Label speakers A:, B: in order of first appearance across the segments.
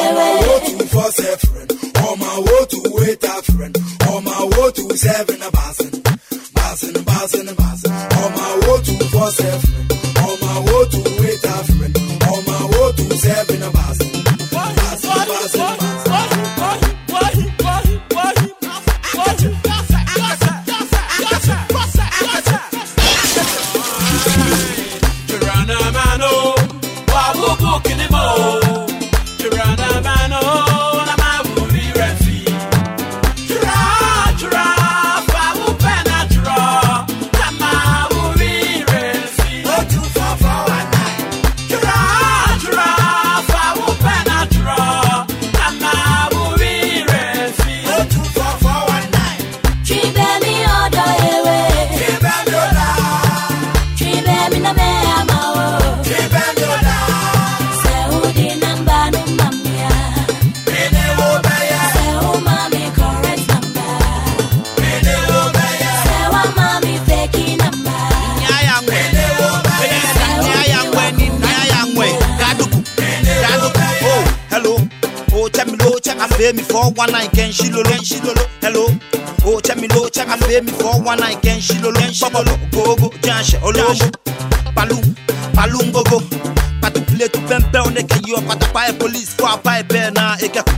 A: On my way to wait a friend. On my way to 7 a bassin. On my way to 47. On my way to wait a friend. On my way to 7 a bassin.
B: Me for one night can shilolo. Hello. Oh, check me low, check I pay me for one night can shilolo. Go, Jansh, Olomo. Palum go. But to play to pempe on the kayo, but the fire police for a pipe na ekahu.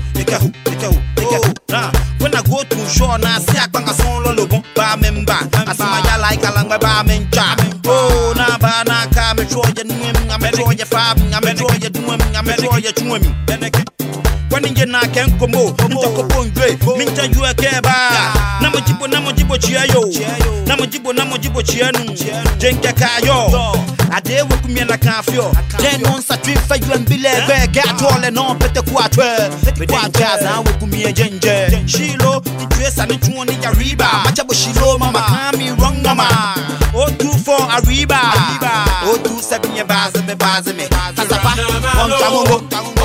B: When I go to shore, na see a banga son lolo, ba memba. As my like a lang ba mencha. Oh, na ba na ka me troya nwem, I'm a troya fab, I'm a troya doom, I'm a troya chummy. When you na can come out, Minta you a keba. Namajibo chiayo. Namajibo chianu. Jenka kayo. A day with me and a cafio. Then once a trip for you and Billy get all and on Peter Quatre. With one jazz now with me a ginger. Shilo, the dress and the 2 in a reba. Machabo Shilo, Mama, Kami, wrong mama. 024 a reba. 027 your bazame. Tasapa, one tamu.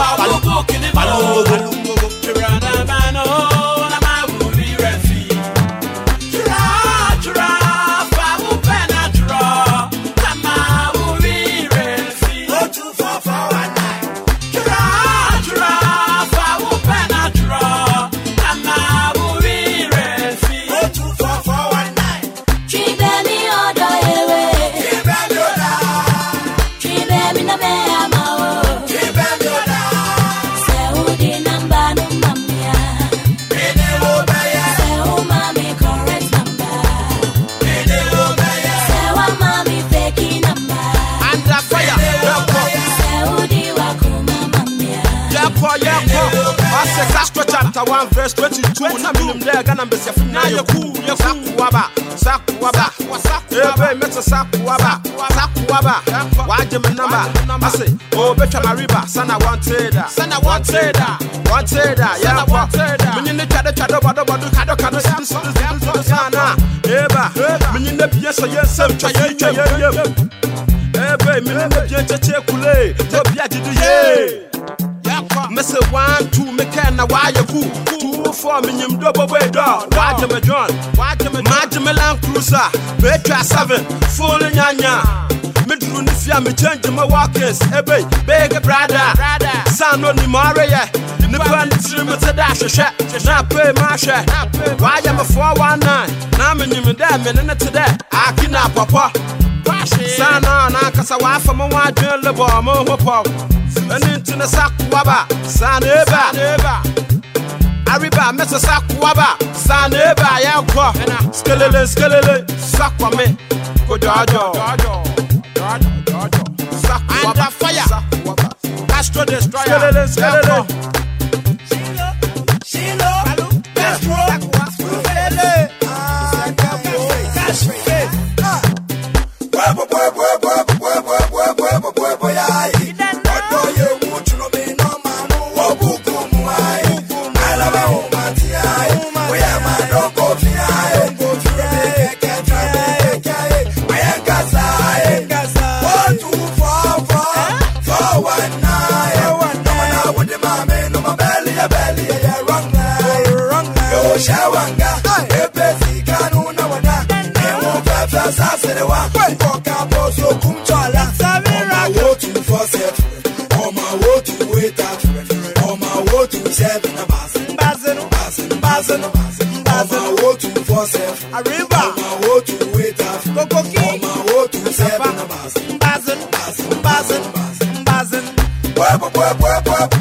B: Chapter 1 verse 22. Na minum there Ghana be sef na yaku sakuaba. Ebe meta sakuaba. Waje me number. I say oh betwa mariba sana wanted. Yeah minyin ne twade bodo kado sana. Eba minyin ne bie so yesem twa ye. Ebe minyin ne bie cheche kule. No bia didu ye. Mese 1 2 me can na why you 2 4 minyim double way door. Waje me John. Waje me Land Cruiser. Betwa 7 full nyanya. Me dru ni fia me change my walkers. Ebe big brother. San no ni mare ye. Ni pan trim me to dash hwe. Na pay ma hwe. Why am 419? Na minyim da me ne to there. Akina papa. Sana na kasa wa fa mo wa dwen lebo mo hopo. And into the sakuaba, Saneba, Ariba, Messa Sakuaba, Saneba, Yako, Skeleton, Sakwame, Godajo, Sakuaba, fire, Astro Destroyer, Skeleton, Shilo, Astro, Shawanga, Ebezi Kanuna Wana, Nemo Papa Sasewa, Koka Boso Kumchala, on my way to 47, on my way to wait at, on my way
A: 027 a basin.
B: Basin,
A: Basin,
B: basin, basin.
A: On my 0247.
B: Arriba.
A: On my 028 African.
B: Cocoki.
A: On my 027 a basin.
B: Basin,
A: Basin,
B: basin, basin.
A: Boy, boy, boy, boy, boy.